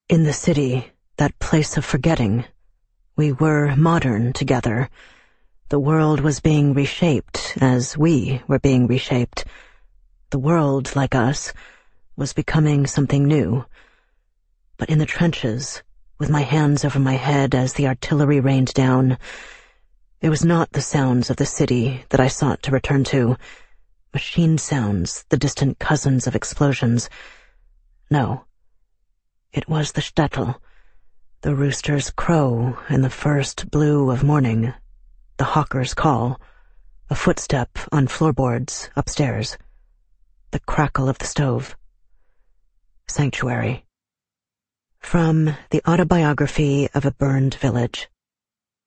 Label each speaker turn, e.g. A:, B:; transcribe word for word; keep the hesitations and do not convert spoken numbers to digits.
A: In the city, that place of forgetting, we were modern together. The world was being reshaped as we were being reshaped. The world, like us, was becoming something new. But in the trenches, with my hands over my head as the artillery rained down, it was not the sounds of the city that I sought to return to. Machine sounds, the distant cousins of explosions. No. It was the shtetl, the rooster's crow in the first blue of morning, the hawker's call, a footstep on floorboards upstairs, the crackle of the stove. Sanctuary. From The Autobiography of a Burned Village.